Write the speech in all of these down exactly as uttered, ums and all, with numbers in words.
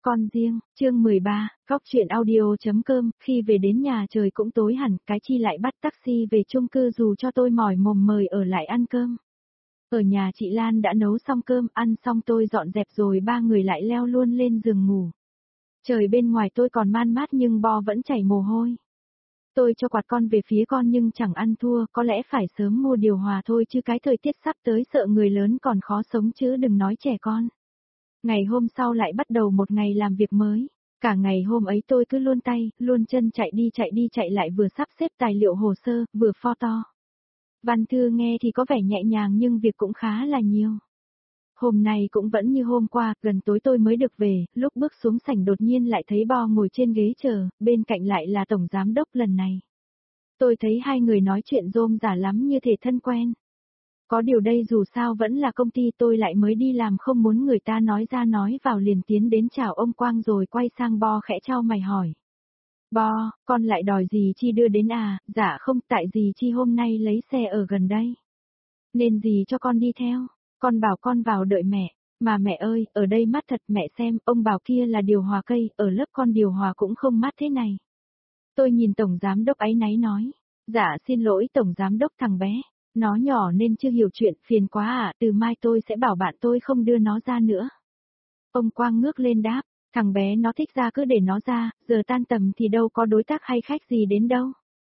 Con riêng, chương mười ba, Góc truyện audio.com, khi về đến nhà trời cũng tối hẳn, cái chi lại bắt taxi về chung cư dù cho tôi mỏi mồm mời ở lại ăn cơm. Ở nhà chị Lan đã nấu xong cơm, ăn xong tôi dọn dẹp rồi ba người lại leo luôn lên giường ngủ. Trời bên ngoài tôi còn man mát nhưng Bo vẫn chảy mồ hôi. Tôi cho quạt con về phía con nhưng chẳng ăn thua, có lẽ phải sớm mua điều hòa thôi chứ cái thời tiết sắp tới sợ người lớn còn khó sống chứ đừng nói trẻ con. Ngày hôm sau lại bắt đầu một ngày làm việc mới. Cả ngày hôm ấy tôi cứ luôn tay, luôn chân chạy đi chạy đi chạy lại vừa sắp xếp tài liệu hồ sơ, vừa photo. Văn thư nghe thì có vẻ nhẹ nhàng nhưng việc cũng khá là nhiều. Hôm nay cũng vẫn như hôm qua, gần tối tôi mới được về, lúc bước xuống sảnh đột nhiên lại thấy Bo ngồi trên ghế chờ, bên cạnh lại là tổng giám đốc lần này. Tôi thấy hai người nói chuyện rôm rả lắm như thể thân quen. Có điều đây dù sao vẫn là công ty tôi lại mới đi làm không muốn người ta nói ra nói vào liền tiến đến chào ông Quang rồi quay sang Bo khẽ trao mày hỏi. Bo, con lại đòi dì Chi đưa đến à, dạ không tại dì Chi hôm nay lấy xe ở gần đây. Nên dì cho con đi theo, con bảo con vào đợi mẹ, mà mẹ ơi, ở đây mát thật mẹ xem, ông bảo kia là điều hòa cây, ở lớp con điều hòa cũng không mát thế này. Tôi nhìn tổng giám đốc áy náy nói, dạ xin lỗi tổng giám đốc thằng bé. Nó nhỏ nên chưa hiểu chuyện, phiền quá à, từ mai tôi sẽ bảo bạn tôi không đưa nó ra nữa. Ông Quang ngước lên đáp, thằng bé nó thích ra cứ để nó ra, giờ tan tầm thì đâu có đối tác hay khách gì đến đâu.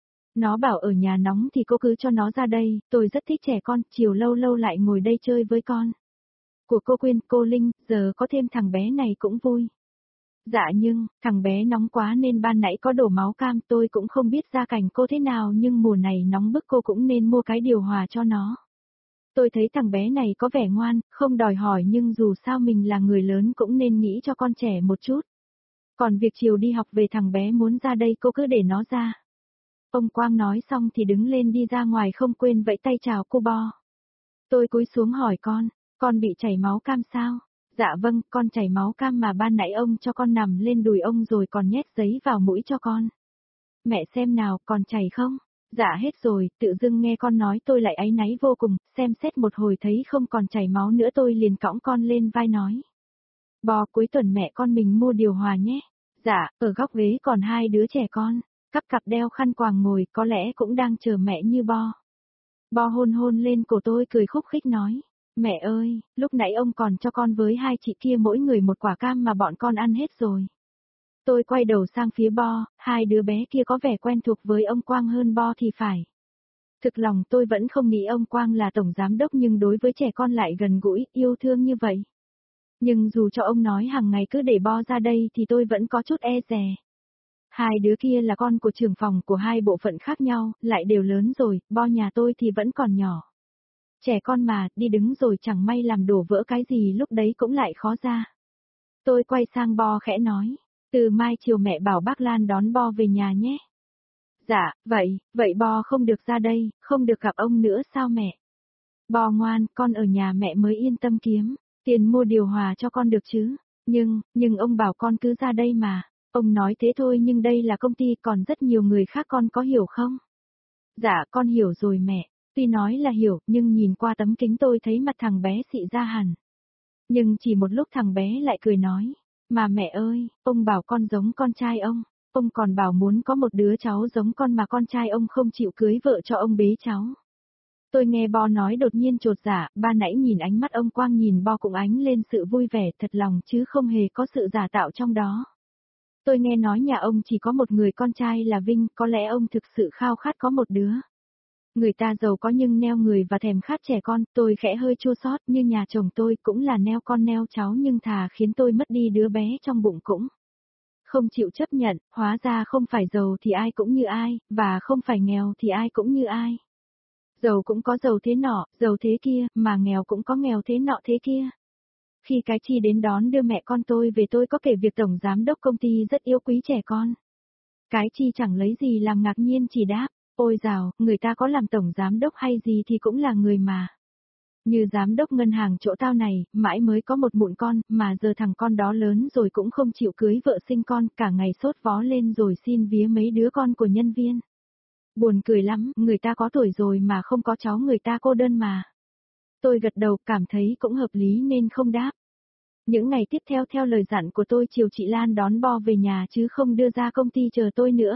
Nó bảo ở nhà nóng thì cô cứ cho nó ra đây, tôi rất thích trẻ con, chiều lâu lâu lại ngồi đây chơi với con. Của cô Quyên, cô Linh, giờ có thêm thằng bé này cũng vui. Dạ nhưng, thằng bé nóng quá nên ban nãy có đổ máu cam tôi cũng không biết gia cảnh cô thế nào nhưng mùa này nóng bức cô cũng nên mua cái điều hòa cho nó. Tôi thấy thằng bé này có vẻ ngoan, không đòi hỏi nhưng dù sao mình là người lớn cũng nên nghĩ cho con trẻ một chút. Còn việc chiều đi học về thằng bé muốn ra đây cô cứ để nó ra. Ông Quang nói xong thì đứng lên đi ra ngoài không quên vẫy tay chào cô Bo. Tôi cúi xuống hỏi con, con bị chảy máu cam sao? Dạ vâng, con chảy máu cam mà ban nãy ông cho con nằm lên đùi ông rồi còn nhét giấy vào mũi cho con. Mẹ xem nào, còn chảy không? Dạ hết rồi, tự dưng nghe con nói tôi lại áy náy vô cùng, xem xét một hồi thấy không còn chảy máu nữa tôi liền cõng con lên vai nói. Bo cuối tuần mẹ con mình mua điều hòa nhé. Dạ, ở góc ghế còn hai đứa trẻ con, cắp cặp đeo khăn quàng ngồi có lẽ cũng đang chờ mẹ như Bo. Bo hôn hôn lên cổ tôi cười khúc khích nói. Mẹ ơi, lúc nãy ông còn cho con với hai chị kia mỗi người một quả cam mà bọn con ăn hết rồi. Tôi quay đầu sang phía Bo, hai đứa bé kia có vẻ quen thuộc với ông Quang hơn Bo thì phải. Thực lòng tôi vẫn không nghĩ ông Quang là tổng giám đốc nhưng đối với trẻ con lại gần gũi, yêu thương như vậy. Nhưng dù cho ông nói hàng ngày cứ để Bo ra đây thì tôi vẫn có chút e dè. Hai đứa kia là con của trưởng phòng của hai bộ phận khác nhau, lại đều lớn rồi, Bo nhà tôi thì vẫn còn nhỏ. Trẻ con mà, đi đứng rồi chẳng may làm đổ vỡ cái gì lúc đấy cũng lại khó ra. Tôi quay sang Bo khẽ nói, từ mai chiều mẹ bảo bác Lan đón Bo về nhà nhé. Dạ, vậy, vậy Bo không được ra đây, không được gặp ông nữa sao mẹ? Bo ngoan, con ở nhà mẹ mới yên tâm kiếm, tiền mua điều hòa cho con được chứ. Nhưng, nhưng ông bảo con cứ ra đây mà. Ông nói thế thôi nhưng đây là công ty còn rất nhiều người khác con có hiểu không? Dạ con hiểu rồi mẹ. Tuy nói là hiểu, nhưng nhìn qua tấm kính tôi thấy mặt thằng bé xị ra hẳn. Nhưng chỉ một lúc thằng bé lại cười nói, mà mẹ ơi, ông bảo con giống con trai ông, ông còn bảo muốn có một đứa cháu giống con mà con trai ông không chịu cưới vợ cho ông bế cháu. Tôi nghe Bo nói đột nhiên chột dạ, ba nãy nhìn ánh mắt ông Quang nhìn Bo cũng ánh lên sự vui vẻ thật lòng chứ không hề có sự giả tạo trong đó. Tôi nghe nói nhà ông chỉ có một người con trai là Vinh, có lẽ ông thực sự khao khát có một đứa. Người ta giàu có nhưng neo người và thèm khát trẻ con, tôi khẽ hơi chua xót như nhà chồng tôi cũng là neo con neo cháu nhưng thà khiến tôi mất đi đứa bé trong bụng cũng không chịu chấp nhận, hóa ra không phải giàu thì ai cũng như ai, và không phải nghèo thì ai cũng như ai. Giàu cũng có giàu thế nọ, giàu thế kia, mà nghèo cũng có nghèo thế nọ thế kia. Khi cái chi đến đón đưa mẹ con tôi về tôi có kể việc tổng giám đốc công ty rất yêu quý trẻ con. Cái chi chẳng lấy gì làm ngạc nhiên chỉ đáp. Ôi dào, người ta có làm tổng giám đốc hay gì thì cũng là người mà. Như giám đốc ngân hàng chỗ tao này, mãi mới có một mụn con, mà giờ thằng con đó lớn rồi cũng không chịu cưới vợ sinh con, cả ngày sốt vó lên rồi xin vía mấy đứa con của nhân viên. Buồn cười lắm, người ta có tuổi rồi mà không có cháu người ta cô đơn mà. Tôi gật đầu cảm thấy cũng hợp lý nên không đáp. Những ngày tiếp theo theo lời dặn của tôi chiều chị Lan đón Bo về nhà chứ không đưa ra công ty chờ tôi nữa.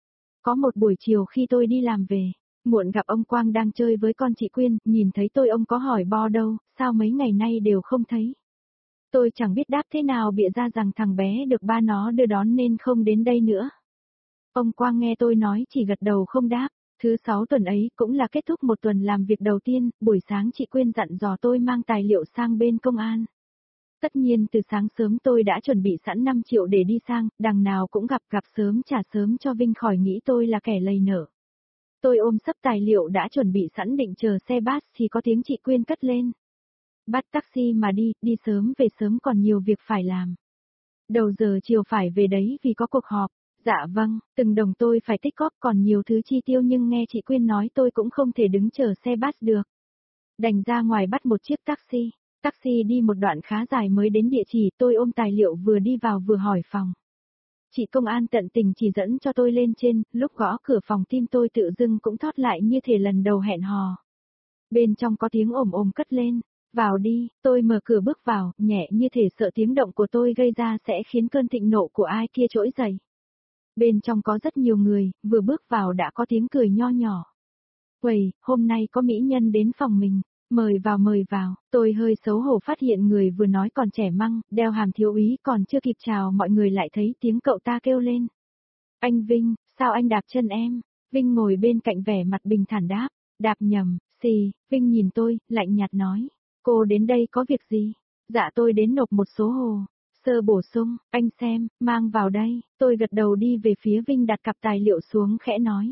Có một buổi chiều khi tôi đi làm về, muộn gặp ông Quang đang chơi với con chị Quyên, nhìn thấy tôi ông có hỏi Bo đâu, sao mấy ngày nay đều không thấy. Tôi chẳng biết đáp thế nào bịa ra rằng thằng bé được ba nó đưa đón nên không đến đây nữa. Ông Quang nghe tôi nói chỉ gật đầu không đáp. Thứ sáu tuần ấy cũng là kết thúc một tuần làm việc đầu tiên, buổi sáng chị Quyên dặn dò tôi mang tài liệu sang bên công an. Tất nhiên từ sáng sớm tôi đã chuẩn bị sẵn năm triệu để đi sang, đằng nào cũng gặp gặp sớm trả sớm cho Vinh khỏi nghĩ tôi là kẻ lầy nở. Tôi ôm sấp tài liệu đã chuẩn bị sẵn định chờ xe bus thì có tiếng chị Quyên cất lên. Bắt taxi mà đi, đi sớm về sớm còn nhiều việc phải làm. Đầu giờ chiều phải về đấy vì có cuộc họp. Dạ vâng, từng đồng tôi phải tích góp còn nhiều thứ chi tiêu nhưng nghe chị Quyên nói tôi cũng không thể đứng chờ xe bus được. Đành ra ngoài bắt một chiếc taxi. Taxi đi một đoạn khá dài mới đến địa chỉ, tôi ôm tài liệu vừa đi vào vừa hỏi phòng. Chị công an tận tình chỉ dẫn cho tôi lên trên, lúc gõ cửa phòng tim tôi tự dưng cũng thót lại như thể lần đầu hẹn hò. Bên trong có tiếng ồm ồm cất lên, vào đi, tôi mở cửa bước vào, nhẹ như thể sợ tiếng động của tôi gây ra sẽ khiến cơn thịnh nộ của ai kia trỗi dậy. Bên trong có rất nhiều người, vừa bước vào đã có tiếng cười nho nhỏ. Quầy, hôm nay có mỹ nhân đến phòng mình, mời vào mời vào, tôi hơi xấu hổ phát hiện người vừa nói còn trẻ măng, đeo hàm thiếu úy còn chưa kịp chào mọi người lại thấy tiếng cậu ta kêu lên. Anh Vinh, sao anh đạp chân em? Vinh ngồi bên cạnh vẻ mặt bình thản đáp, đạp nhầm, xì, Vinh nhìn tôi, lạnh nhạt nói, cô đến đây có việc gì? Dạ tôi đến nộp một số hồ. Sơ bổ sung, anh xem, mang vào đây, tôi gật đầu đi về phía Vinh đặt cặp tài liệu xuống khẽ nói.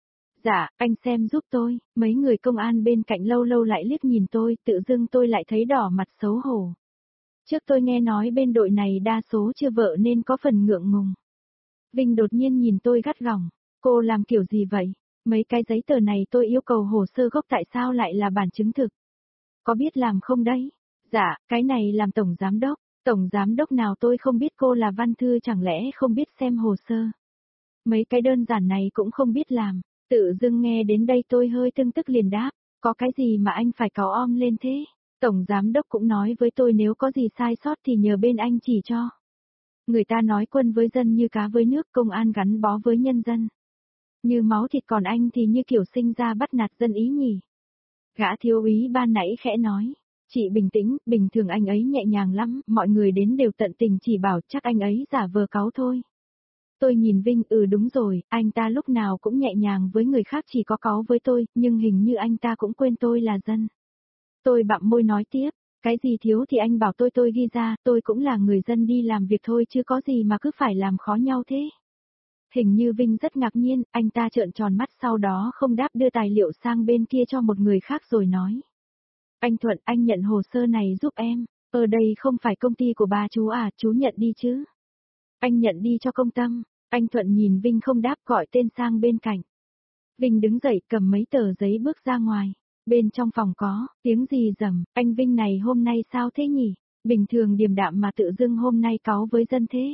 Dạ, anh xem giúp tôi, mấy người công an bên cạnh lâu lâu lại liếc nhìn tôi, tự dưng tôi lại thấy đỏ mặt xấu hổ. Trước tôi nghe nói bên đội này đa số chưa vợ nên có phần ngượng ngùng. Vinh đột nhiên nhìn tôi gắt gỏng, cô làm kiểu gì vậy? Mấy cái giấy tờ này tôi yêu cầu hồ sơ gốc tại sao lại là bản chứng thực? Có biết làm không đấy? Dạ, cái này làm tổng giám đốc. Tổng giám đốc nào tôi không biết cô là văn thư chẳng lẽ không biết xem hồ sơ. Mấy cái đơn giản này cũng không biết làm, tự dưng nghe đến đây tôi hơi tưng tức liền đáp, có cái gì mà anh phải cáu om lên thế? Tổng giám đốc cũng nói với tôi nếu có gì sai sót thì nhờ bên anh chỉ cho. Người ta nói quân với dân như cá với nước, công an gắn bó với nhân dân. Như máu thịt còn anh thì như kiểu sinh ra bắt nạt dân ý nhỉ. Gã thiếu úy ban nãy khẽ nói. Chị bình tĩnh, bình thường anh ấy nhẹ nhàng lắm, mọi người đến đều tận tình chỉ bảo chắc anh ấy giả vờ cáu thôi. Tôi nhìn Vinh, ừ đúng rồi, anh ta lúc nào cũng nhẹ nhàng với người khác chỉ có cáu với tôi, nhưng hình như anh ta cũng quên tôi là dân. Tôi bặm môi nói tiếp, cái gì thiếu thì anh bảo tôi tôi ghi ra, tôi cũng là người dân đi làm việc thôi chứ có gì mà cứ phải làm khó nhau thế. Hình như Vinh rất ngạc nhiên, anh ta trợn tròn mắt sau đó không đáp đưa tài liệu sang bên kia cho một người khác rồi nói. Anh Thuận, anh nhận hồ sơ này giúp em, ở đây không phải công ty của bà chú à, chú nhận đi chứ. Anh nhận đi cho công tâm, anh Thuận nhìn Vinh không đáp gọi tên sang bên cạnh. Vinh đứng dậy cầm mấy tờ giấy bước ra ngoài, bên trong phòng có, tiếng gì rầm, anh Vinh này hôm nay sao thế nhỉ, bình thường điềm đạm mà tự dưng hôm nay cáu với dân thế.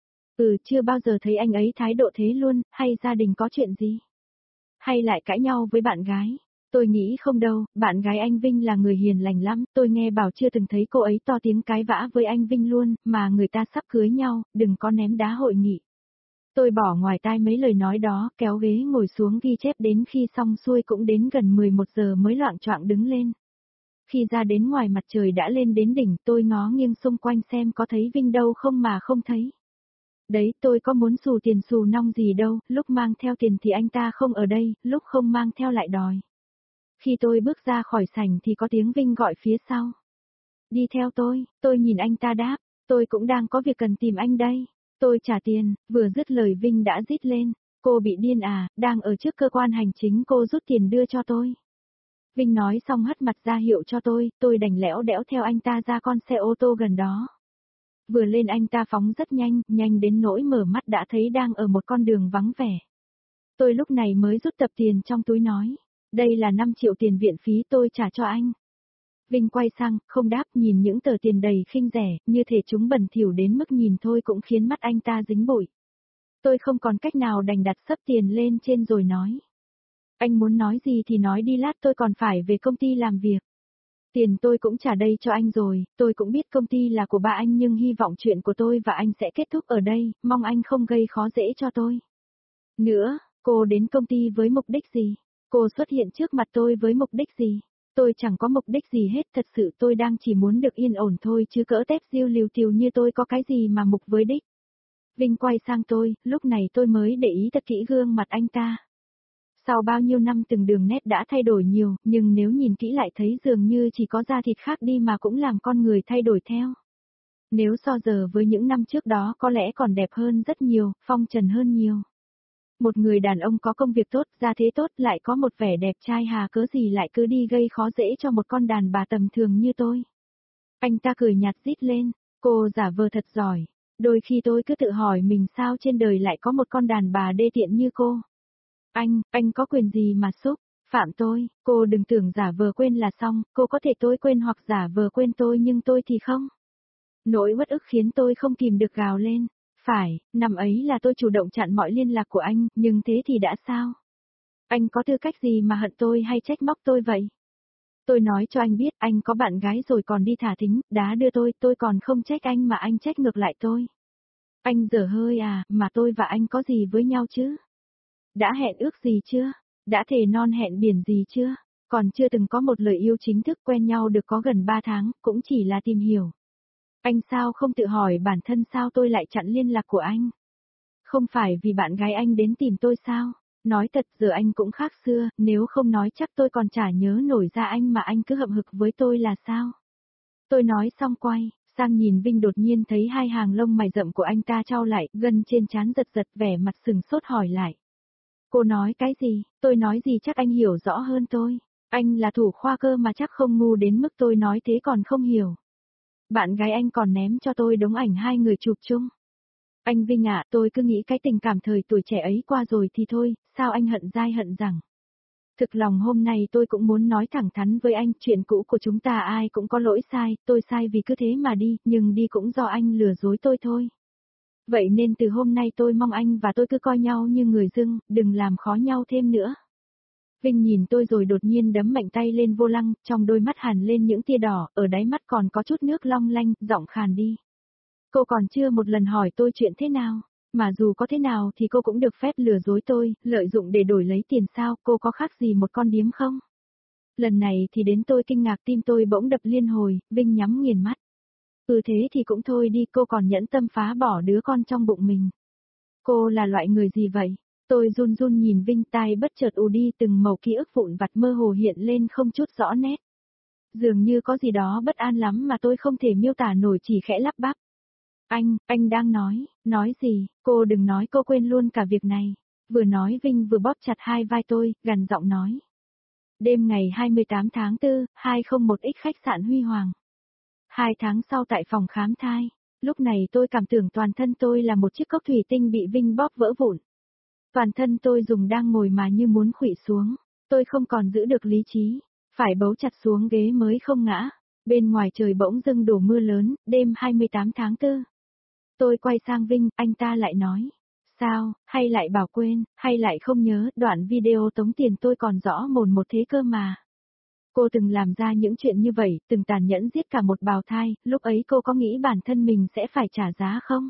Ừ, chưa bao giờ thấy anh ấy thái độ thế luôn, hay gia đình có chuyện gì? Hay lại cãi nhau với bạn gái? Tôi nghĩ không đâu, bạn gái anh Vinh là người hiền lành lắm, tôi nghe bảo chưa từng thấy cô ấy to tiếng cãi vã với anh Vinh luôn, mà người ta sắp cưới nhau, đừng có ném đá hội nghị. Tôi bỏ ngoài tai mấy lời nói đó, kéo ghế ngồi xuống ghi chép đến khi xong xuôi cũng đến gần mười một giờ mới loạng choạng đứng lên. Khi ra đến ngoài mặt trời đã lên đến đỉnh, tôi ngó nghiêng xung quanh xem có thấy Vinh đâu không mà không thấy. Đấy, tôi có muốn xù tiền xù nong gì đâu, lúc mang theo tiền thì anh ta không ở đây, lúc không mang theo lại đòi. Khi tôi bước ra khỏi sảnh thì có tiếng Vinh gọi phía sau. Đi theo tôi, tôi nhìn anh ta đáp, tôi cũng đang có việc cần tìm anh đây. Tôi trả tiền, vừa dứt lời Vinh đã rít lên, cô bị điên à, đang ở trước cơ quan hành chính cô rút tiền đưa cho tôi. Vinh nói xong hất mặt ra hiệu cho tôi, tôi đành lẽo đẽo theo anh ta ra con xe ô tô gần đó. Vừa lên anh ta phóng rất nhanh, nhanh đến nỗi mở mắt đã thấy đang ở một con đường vắng vẻ. Tôi lúc này mới rút tập tiền trong túi nói, đây là năm triệu tiền viện phí tôi trả cho anh. Vinh quay sang, không đáp nhìn những tờ tiền đầy khinh rẻ, như thể chúng bẩn thỉu đến mức nhìn thôi cũng khiến mắt anh ta dính bụi. Tôi không còn cách nào đành đặt sấp tiền lên trên rồi nói. Anh muốn nói gì thì nói đi lát tôi còn phải về công ty làm việc. Tiền tôi cũng trả đây cho anh rồi, tôi cũng biết công ty là của ba anh nhưng hy vọng chuyện của tôi và anh sẽ kết thúc ở đây, mong anh không gây khó dễ cho tôi. Nữa, cô đến công ty với mục đích gì? Cô xuất hiện trước mặt tôi với mục đích gì? Tôi chẳng có mục đích gì hết, thật sự tôi đang chỉ muốn được yên ổn thôi chứ cỡ tép diêu liều tiều như tôi có cái gì mà mục với đích. Vinh quay sang tôi, lúc này tôi mới để ý thật kỹ gương mặt anh ta. Sau bao nhiêu năm từng đường nét đã thay đổi nhiều, nhưng nếu nhìn kỹ lại thấy dường như chỉ có da thịt khác đi mà cũng làm con người thay đổi theo. Nếu so giờ với những năm trước đó có lẽ còn đẹp hơn rất nhiều, phong trần hơn nhiều. Một người đàn ông có công việc tốt, gia thế tốt lại có một vẻ đẹp trai hà cớ gì lại cứ đi gây khó dễ cho một con đàn bà tầm thường như tôi. Anh ta cười nhạt rít lên, cô giả vờ thật giỏi. Đôi khi tôi cứ tự hỏi mình sao trên đời lại có một con đàn bà đê tiện như cô. Anh, anh có quyền gì mà xúc, phạm tôi, cô đừng tưởng giả vờ quên là xong, cô có thể tôi quên hoặc giả vờ quên tôi nhưng tôi thì không. Nỗi uất ức khiến tôi không kìm được gào lên. Phải, năm ấy là tôi chủ động chặn mọi liên lạc của anh, nhưng thế thì đã sao? Anh có tư cách gì mà hận tôi hay trách móc tôi vậy? Tôi nói cho anh biết anh có bạn gái rồi còn đi thả thính, đá đưa tôi, tôi còn không trách anh mà anh trách ngược lại tôi. Anh dở hơi à, mà tôi và anh có gì với nhau chứ? Đã hẹn ước gì chưa? Đã thề non hẹn biển gì chưa? Còn chưa từng có một lời yêu chính thức, quen nhau được có gần ba tháng, cũng chỉ là tìm hiểu. Anh sao không tự hỏi bản thân sao tôi lại chặn liên lạc của anh? Không phải vì bạn gái anh đến tìm tôi sao? Nói thật giờ anh cũng khác xưa, nếu không nói chắc tôi còn chả nhớ nổi ra anh mà anh cứ hậm hực với tôi là sao? Tôi nói xong quay, sang nhìn Vinh đột nhiên thấy hai hàng lông mày rậm của anh ta trao lại, gân trên trán giật giật vẻ mặt sừng sốt hỏi lại. Cô nói cái gì? Tôi nói gì chắc anh hiểu rõ hơn tôi. Anh là thủ khoa cơ mà chắc không ngu đến mức tôi nói thế còn không hiểu. Bạn gái anh còn ném cho tôi đống ảnh hai người chụp chung. Anh Vinh ạ, tôi cứ nghĩ cái tình cảm thời tuổi trẻ ấy qua rồi thì thôi, sao anh hận dai hận rằng. Thực lòng hôm nay tôi cũng muốn nói thẳng thắn với anh, chuyện cũ của chúng ta ai cũng có lỗi sai, tôi sai vì cứ thế mà đi, nhưng đi cũng do anh lừa dối tôi thôi. Vậy nên từ hôm nay tôi mong anh và tôi cứ coi nhau như người dưng, đừng làm khó nhau thêm nữa. Vinh nhìn tôi rồi đột nhiên đấm mạnh tay lên vô lăng, trong đôi mắt hằn lên những tia đỏ, ở đáy mắt còn có chút nước long lanh, giọng khàn đi. Cô còn chưa một lần hỏi tôi chuyện thế nào, mà dù có thế nào thì cô cũng được phép lừa dối tôi, lợi dụng để đổi lấy tiền sao, cô có khác gì một con điếm không? Lần này thì đến tôi kinh ngạc, tim tôi bỗng đập liên hồi, Vinh nhắm nghiền mắt. Ừ thế thì cũng thôi đi, cô còn nhẫn tâm phá bỏ đứa con trong bụng mình. Cô là loại người gì vậy? Tôi run run nhìn Vinh, tai bất chợt ù đi, từng mẩu ký ức vụn vặt mơ hồ hiện lên không chút rõ nét. Dường như có gì đó bất an lắm mà tôi không thể miêu tả nổi, chỉ khẽ lắp bắp. Anh, anh đang nói, nói gì, cô đừng nói cô quên luôn cả việc này. Vừa nói Vinh vừa bóp chặt hai vai tôi, gằn giọng nói. Đêm ngày hai mươi tám tháng tư, hai không một x khách sạn Huy Hoàng. Hai tháng sau tại phòng khám thai, lúc này tôi cảm tưởng toàn thân tôi là một chiếc cốc thủy tinh bị Vinh bóp vỡ vụn. Toàn thân tôi dùng đang ngồi mà như muốn khuỵu xuống, tôi không còn giữ được lý trí, phải bấu chặt xuống ghế mới không ngã. Bên ngoài trời bỗng dưng đổ mưa lớn, đêm hai mươi tám tháng tư. Tôi quay sang Vinh, anh ta lại nói. Sao, hay lại bảo quên, hay lại không nhớ, đoạn video tống tiền tôi còn rõ mồn một thế cơ mà. Cô từng làm ra những chuyện như vậy, từng tàn nhẫn giết cả một bào thai, lúc ấy cô có nghĩ bản thân mình sẽ phải trả giá không?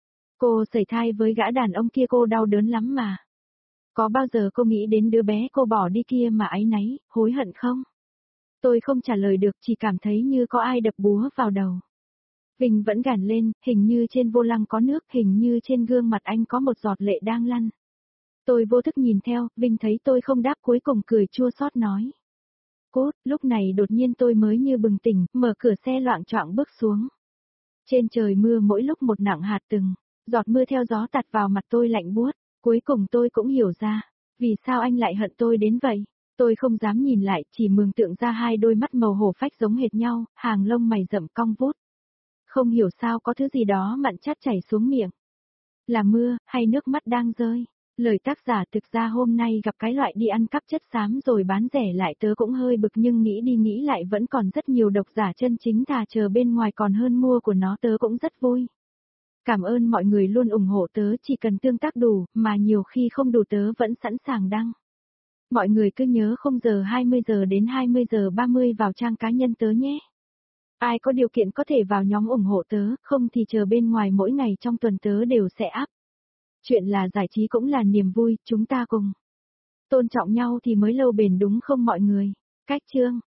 Cô sẩy thai với gã đàn ông kia cô đau đớn lắm mà. Có bao giờ cô nghĩ đến đứa bé cô bỏ đi kia mà áy náy, hối hận không? Tôi không trả lời được, chỉ cảm thấy như có ai đập búa vào đầu. Vinh vẫn gàn lên, hình như trên vô lăng có nước, hình như trên gương mặt anh có một giọt lệ đang lăn. Tôi vô thức nhìn theo, Vinh thấy tôi không đáp cuối cùng cười chua xót nói. Cốt, lúc này đột nhiên tôi mới như bừng tỉnh, mở cửa xe loạng choạng bước xuống. Trên trời mưa mỗi lúc một nặng hạt từng, giọt mưa theo gió tạt vào mặt tôi lạnh buốt, cuối cùng tôi cũng hiểu ra, vì sao anh lại hận tôi đến vậy. Tôi không dám nhìn lại, chỉ mường tượng ra hai đôi mắt màu hổ phách giống hệt nhau, hàng lông mày rậm cong vút. Không hiểu sao có thứ gì đó mặn chát chảy xuống miệng. Là mưa, hay nước mắt đang rơi. Lời tác giả thực ra hôm nay gặp cái loại đi ăn cắp chất xám rồi bán rẻ lại tớ cũng hơi bực, nhưng nghĩ đi nghĩ lại vẫn còn rất nhiều độc giả chân chính thà chờ bên ngoài còn hơn mua của nó, tớ cũng rất vui. Cảm ơn mọi người luôn ủng hộ tớ, chỉ cần tương tác đủ, mà nhiều khi không đủ tớ vẫn sẵn sàng đăng. Mọi người cứ nhớ không giờ hai mươi giờ đến hai mươi giờ ba mươi vào trang cá nhân tớ nhé. Ai có điều kiện có thể vào nhóm ủng hộ tớ, không thì chờ bên ngoài mỗi ngày trong tuần tớ đều sẽ up. Chuyện là giải trí cũng là niềm vui, chúng ta cùng tôn trọng nhau thì mới lâu bền đúng không mọi người? Cách chương